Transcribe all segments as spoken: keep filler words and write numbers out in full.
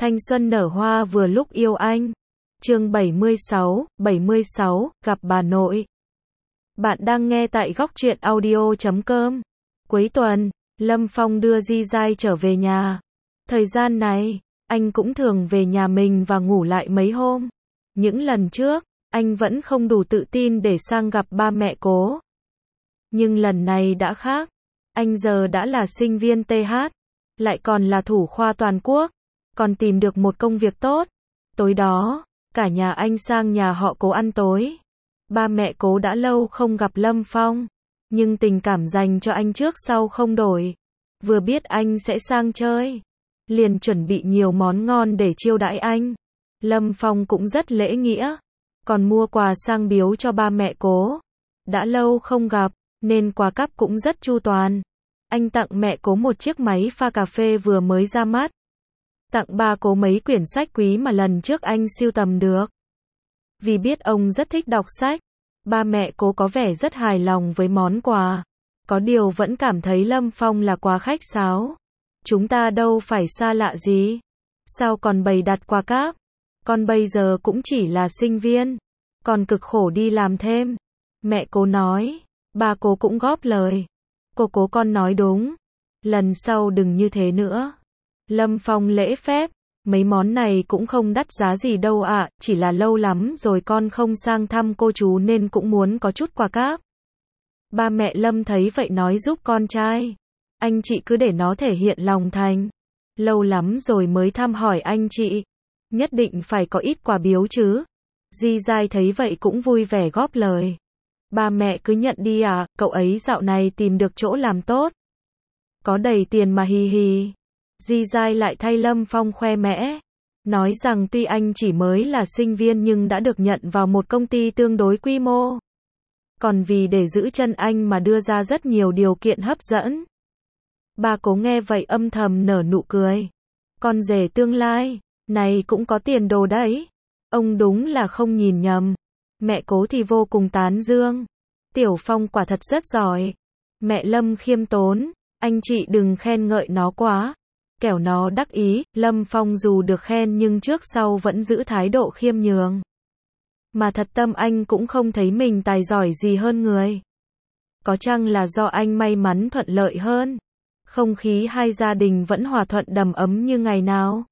Thanh xuân nở hoa vừa lúc yêu anh. Chương bảy mươi sáu, bảy mươi sáu, gặp bà nội. Bạn đang nghe tại góc truyện audio chấm com. Cuối tuần, Lâm Phong đưa Di Giai trở về nhà. Thời gian này, anh cũng thường về nhà mình và ngủ lại mấy hôm. Những lần trước, anh vẫn không đủ tự tin để sang gặp ba mẹ cố. Nhưng lần này đã khác. Anh giờ đã là sinh viên tê hát, lại còn là thủ khoa toàn quốc, còn tìm được một công việc tốt. Tối đó, cả nhà anh sang nhà họ Cố ăn tối. Ba mẹ Cố đã lâu không gặp Lâm Phong, nhưng tình cảm dành cho anh trước sau không đổi. Vừa biết anh sẽ sang chơi, liền chuẩn bị nhiều món ngon để chiêu đãi anh. Lâm Phong cũng rất lễ nghĩa, còn mua quà sang biếu cho ba mẹ Cố. Đã lâu không gặp, nên quà cáp cũng rất chu toàn. Anh tặng mẹ Cố một chiếc máy pha cà phê vừa mới ra mắt. Tặng ba Cố mấy quyển sách quý mà lần trước anh sưu tầm được. Vì biết ông rất thích đọc sách, ba mẹ Cố có vẻ rất hài lòng với món quà. Có điều vẫn cảm thấy Lâm Phong là quá khách sáo. Chúng ta đâu phải xa lạ gì. Sao còn bày đặt quà cáp? Con bây giờ cũng chỉ là sinh viên, còn cực khổ đi làm thêm. Mẹ Cố nói. Ba Cố cũng góp lời. Cô Cố con nói đúng. Lần sau đừng như thế nữa. Lâm Phong lễ phép. Mấy món này cũng không đắt giá gì đâu ạ, à, chỉ là lâu lắm rồi con không sang thăm cô chú nên cũng muốn có chút quà cáp. Ba mẹ Lâm thấy vậy nói giúp con trai. Anh chị cứ để nó thể hiện lòng thành. Lâu lắm rồi mới thăm hỏi anh chị. Nhất định phải có ít quà biếu chứ. Di Giai thấy vậy cũng vui vẻ góp lời. Ba mẹ cứ nhận đi à, cậu ấy dạo này tìm được chỗ làm tốt. Có đầy tiền mà hì hì. Di Giai lại thay Lâm Phong khoe mẽ. Nói rằng tuy anh chỉ mới là sinh viên nhưng đã được nhận vào một công ty tương đối quy mô. Còn vì để giữ chân anh mà đưa ra rất nhiều điều kiện hấp dẫn. Ba Cố nghe vậy âm thầm nở nụ cười. Con rể tương lai, này cũng có tiền đồ đấy. Ông đúng là không nhìn nhầm. Mẹ Cố thì vô cùng tán dương. Tiểu Phong quả thật rất giỏi. Mẹ Lâm khiêm tốn. Anh chị đừng khen ngợi nó quá. Kẻo nó đắc ý. Lâm Phong dù được khen nhưng trước sau vẫn giữ thái độ khiêm nhường. Mà thật tâm anh cũng không thấy mình tài giỏi gì hơn người. Có chăng là do anh may mắn thuận lợi hơn. Không khí hai gia đình vẫn hòa thuận đầm ấm như ngày nào.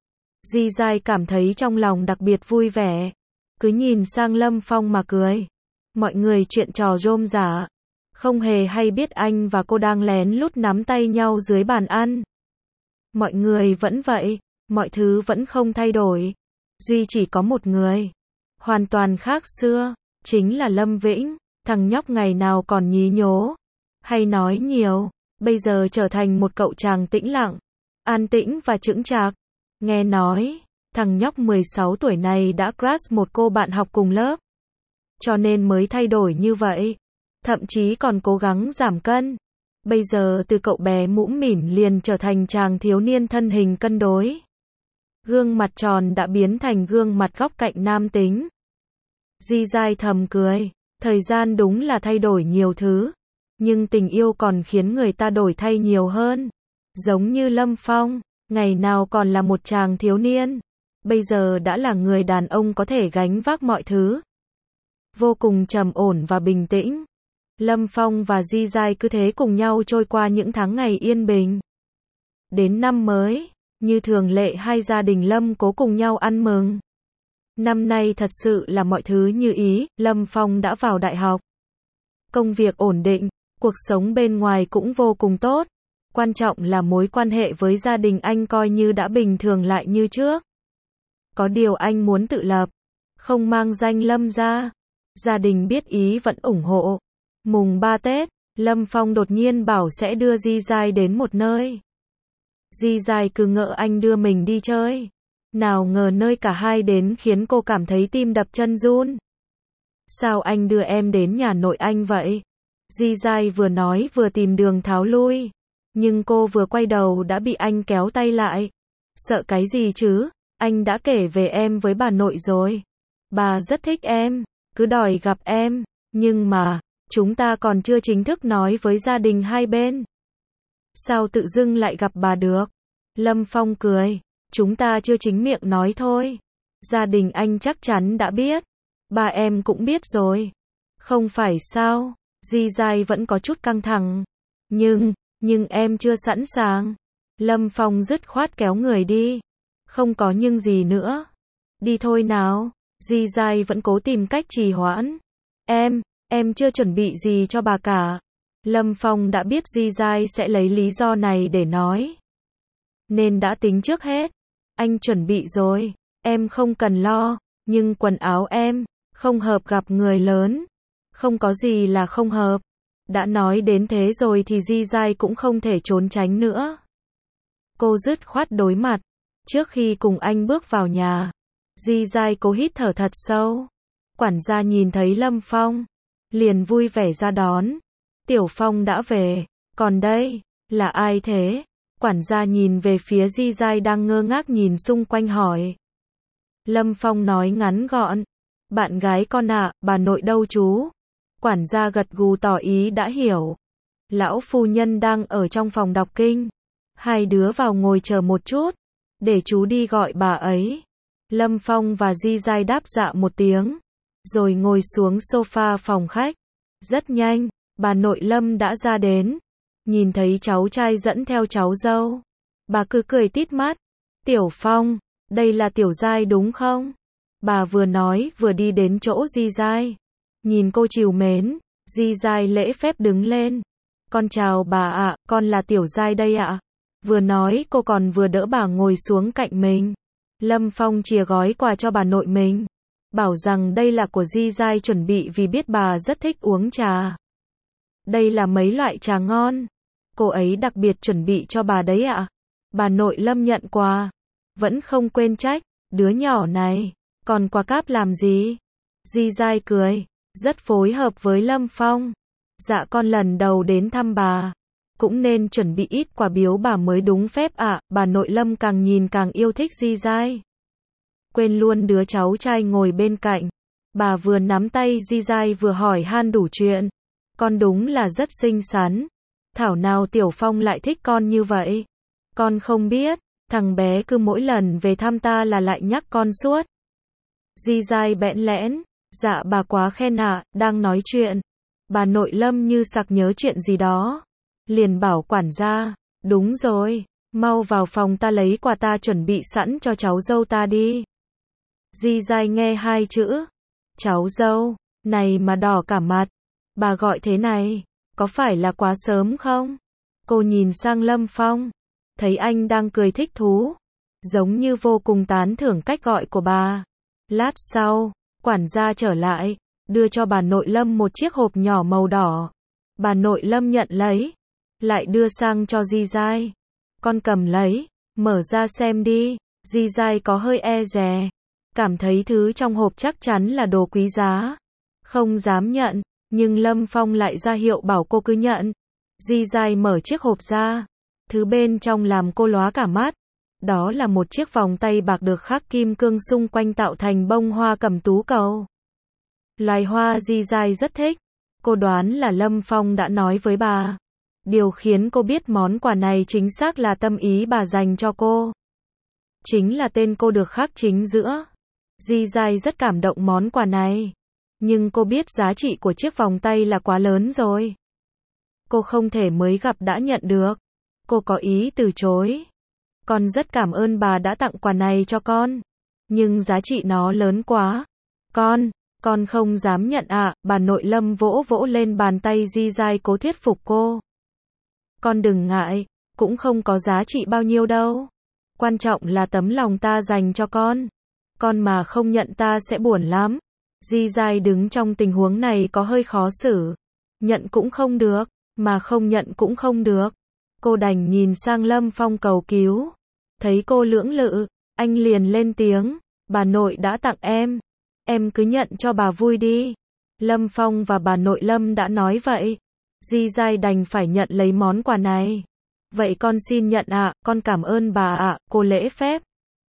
Di Giai cảm thấy trong lòng đặc biệt vui vẻ. Cứ nhìn sang Lâm Phong mà cười. Mọi người chuyện trò rôm rả. Không hề hay biết anh và cô đang lén lút nắm tay nhau dưới bàn ăn. Mọi người vẫn vậy. Mọi thứ vẫn không thay đổi. Duy chỉ có một người. Hoàn toàn khác xưa. Chính là Lâm Vĩnh. Thằng nhóc ngày nào còn nhí nhố. Hay nói nhiều. Bây giờ trở thành một cậu chàng tĩnh lặng. An tĩnh và chững chạc. Nghe nói. Thằng nhóc mười sáu tuổi này đã crush một cô bạn học cùng lớp. Cho nên mới thay đổi như vậy. Thậm chí còn cố gắng giảm cân. Bây giờ từ cậu bé mũm mỉm liền trở thành chàng thiếu niên thân hình cân đối. Gương mặt tròn đã biến thành gương mặt góc cạnh nam tính. Di Giai thầm cười. Thời gian đúng là thay đổi nhiều thứ. Nhưng tình yêu còn khiến người ta đổi thay nhiều hơn. Giống như Lâm Phong. Ngày nào còn là một chàng thiếu niên. Bây giờ đã là người đàn ông có thể gánh vác mọi thứ. Vô cùng trầm ổn và bình tĩnh. Lâm Phong và Di Giai cứ thế cùng nhau trôi qua những tháng ngày yên bình. Đến năm mới, như thường lệ hai gia đình Lâm Cố cùng nhau ăn mừng. Năm nay thật sự là mọi thứ như ý, Lâm Phong đã vào đại học. Công việc ổn định, cuộc sống bên ngoài cũng vô cùng tốt. Quan trọng là mối quan hệ với gia đình anh coi như đã bình thường lại như trước. Có điều anh muốn tự lập, không mang danh Lâm ra. Gia đình biết ý vẫn ủng hộ. Mùng ba Tết, Lâm Phong đột nhiên bảo sẽ đưa Di Giai đến một nơi. Di Giai cứ ngỡ anh đưa mình đi chơi. Nào ngờ nơi cả hai đến khiến cô cảm thấy tim đập chân run. Sao anh đưa em đến nhà nội anh vậy? Di Giai vừa nói vừa tìm đường tháo lui. Nhưng cô vừa quay đầu đã bị anh kéo tay lại. Sợ cái gì chứ? Anh đã kể về em với bà nội rồi. Bà rất thích em, cứ đòi gặp em. Nhưng mà, chúng ta còn chưa chính thức nói với gia đình hai bên. Sao tự dưng lại gặp bà được? Lâm Phong cười. Chúng ta chưa chính miệng nói thôi. Gia đình anh chắc chắn đã biết. Ba em cũng biết rồi. Không phải sao? Di Giai vẫn có chút căng thẳng. Nhưng, nhưng em chưa sẵn sàng. Lâm Phong dứt khoát kéo người đi. Không có nhưng gì nữa. Đi thôi nào. Di Giai vẫn cố tìm cách trì hoãn. Em, em chưa chuẩn bị gì cho bà cả. Lâm Phong đã biết Di Giai sẽ lấy lý do này để nói. Nên đã tính trước hết. Anh chuẩn bị rồi. Em không cần lo. Nhưng quần áo em, không hợp gặp người lớn. Không có gì là không hợp. Đã nói đến thế rồi thì Di Giai cũng không thể trốn tránh nữa. Cô dứt khoát đối mặt. Trước khi cùng anh bước vào nhà, Di Giai cố hít thở thật sâu. Quản gia nhìn thấy Lâm Phong, liền vui vẻ ra đón. Tiểu Phong đã về, còn đây, là ai thế? Quản gia nhìn về phía Di Giai đang ngơ ngác nhìn xung quanh hỏi. Lâm Phong nói ngắn gọn. Bạn gái con ạ, à, bà nội đâu chú? Quản gia gật gù tỏ ý đã hiểu. Lão phu nhân đang ở trong phòng đọc kinh. Hai đứa vào ngồi chờ một chút, để chú đi gọi bà ấy. Lâm Phong và Di Giai đáp dạ một tiếng, rồi ngồi xuống sofa phòng khách. Rất nhanh, bà nội Lâm đã ra đến. Nhìn thấy cháu trai dẫn theo cháu dâu, bà cứ cười tít mắt. Tiểu Phong, đây là Tiểu Giai đúng không? Bà vừa nói vừa đi đến chỗ Di Giai. Nhìn cô trìu mến, Di Giai lễ phép đứng lên. Con chào bà ạ, con là Tiểu Giai đây ạ. Vừa nói cô còn vừa đỡ bà ngồi xuống cạnh mình. Lâm Phong chìa gói quà cho bà nội mình. Bảo rằng đây là của Di Giai chuẩn bị vì biết bà rất thích uống trà. Đây là mấy loại trà ngon. Cô ấy đặc biệt chuẩn bị cho bà đấy ạ. Bà nội Lâm nhận quà. Vẫn không quên trách. Đứa nhỏ này, còn quà cáp làm gì? Di Giai cười. Rất phối hợp với Lâm Phong. Dạ con lần đầu đến thăm bà. Cũng nên chuẩn bị ít quà biếu bà mới đúng phép ạ. À, bà nội Lâm càng nhìn càng yêu thích Di Giai. Quên luôn đứa cháu trai ngồi bên cạnh. Bà vừa nắm tay Di Giai vừa hỏi han đủ chuyện. Con đúng là rất xinh xắn. Thảo nào Tiểu Phong lại thích con như vậy. Con không biết, thằng bé cứ mỗi lần về thăm ta là lại nhắc con suốt. Di Giai bẽn lẽn. Dạ bà quá khen ạ. À, đang nói chuyện. Bà nội Lâm như sặc nhớ chuyện gì đó. Liền bảo quản gia. Đúng rồi, mau vào phòng ta lấy quà ta chuẩn bị sẵn cho cháu dâu ta đi. Di Giai nghe hai chữ. Cháu dâu, này mà đỏ cả mặt. Bà gọi thế này, có phải là quá sớm không? Cô nhìn sang Lâm Phong. Thấy anh đang cười thích thú. Giống như vô cùng tán thưởng cách gọi của bà. Lát sau, quản gia trở lại. Đưa cho bà nội Lâm một chiếc hộp nhỏ màu đỏ. Bà nội Lâm nhận lấy. Lại đưa sang cho Di Giai. Con cầm lấy, mở ra xem đi. Di Giai có hơi e dè. Cảm thấy thứ trong hộp chắc chắn là đồ quý giá. Không dám nhận, nhưng Lâm Phong lại ra hiệu bảo cô cứ nhận. Di Giai mở chiếc hộp ra. Thứ bên trong làm cô lóa cả mắt. Đó là một chiếc vòng tay bạc được khắc kim cương xung quanh tạo thành bông hoa cẩm tú cầu. Loài hoa Di Giai rất thích. Cô đoán là Lâm Phong đã nói với bà. Điều khiến cô biết món quà này chính xác là tâm ý bà dành cho cô. Chính là tên cô được khắc chính giữa. Di Giai rất cảm động món quà này. Nhưng cô biết giá trị của chiếc vòng tay là quá lớn rồi. Cô không thể mới gặp đã nhận được. Cô có ý từ chối. Con rất cảm ơn bà đã tặng quà này cho con. Nhưng giá trị nó lớn quá. Con, con không dám nhận ạ. À, bà nội Lâm vỗ vỗ lên bàn tay Di Giai cố thuyết phục cô. Con đừng ngại, cũng không có giá trị bao nhiêu đâu. Quan trọng là tấm lòng ta dành cho con. Con mà không nhận ta sẽ buồn lắm. Di Giai đứng trong tình huống này có hơi khó xử. Nhận cũng không được, mà không nhận cũng không được. Cô đành nhìn sang Lâm Phong cầu cứu. Thấy cô lưỡng lự, anh liền lên tiếng. Bà nội đã tặng em. Em cứ nhận cho bà vui đi. Lâm Phong và bà nội Lâm đã nói vậy. Di Giai đành phải nhận lấy món quà này. Vậy con xin nhận ạ, à, con cảm ơn bà ạ, à, cô lễ phép.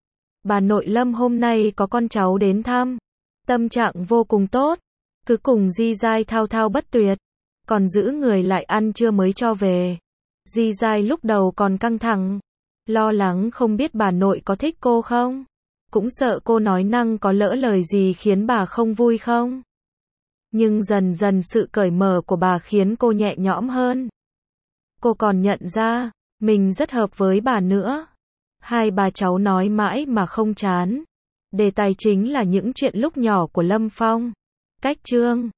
Bà nội Lâm hôm nay có con cháu đến thăm. Tâm trạng vô cùng tốt. Cứ cùng Di Giai thao thao bất tuyệt. Còn giữ người lại ăn trưa mới cho về. Di Giai lúc đầu còn căng thẳng. Lo lắng không biết bà nội có thích cô không? Cũng sợ cô nói năng có lỡ lời gì khiến bà không vui không? Nhưng dần dần sự cởi mở của bà khiến cô nhẹ nhõm hơn. Cô còn nhận ra, mình rất hợp với bà nữa. Hai bà cháu nói mãi mà không chán. Đề tài chính là những chuyện lúc nhỏ của Lâm Phong. Cách chương